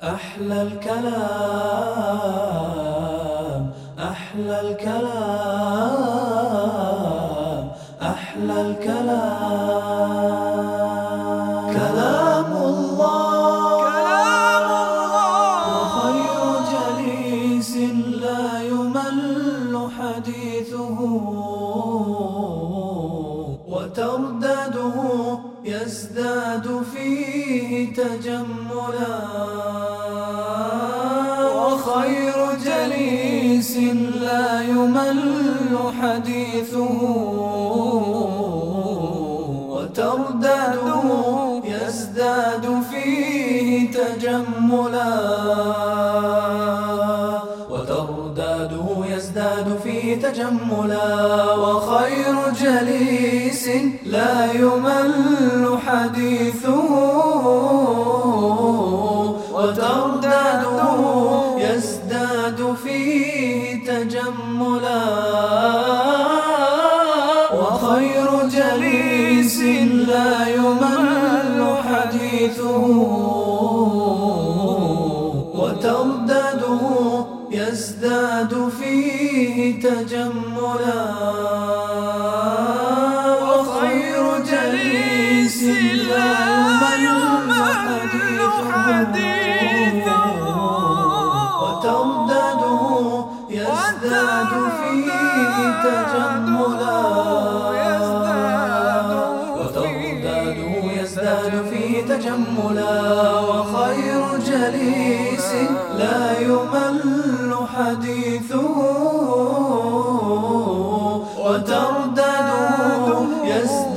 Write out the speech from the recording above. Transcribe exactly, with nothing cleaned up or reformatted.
أحلى الكلام أحلى الكلام أحلى الكلام كلام الله وخير جليس لا يمل حديثه وترداده يزداد فيه تجملا وخير جليس لا يمل حديثه وترداده يزداد فيه تجملا وترداده يزداد فيه تجملا وخير جليس لا يمل حديثه وترداده يزداد فيه تجملا وخير جليس لا يمل حديثه وترداده يزداد فيه تجملا وخير جليس لا يمل حديثه وترداده يزداد فيه تجملا وترداده يزداد فيه تجملا وخير جليس لا يمل حديثه وترداده يزداد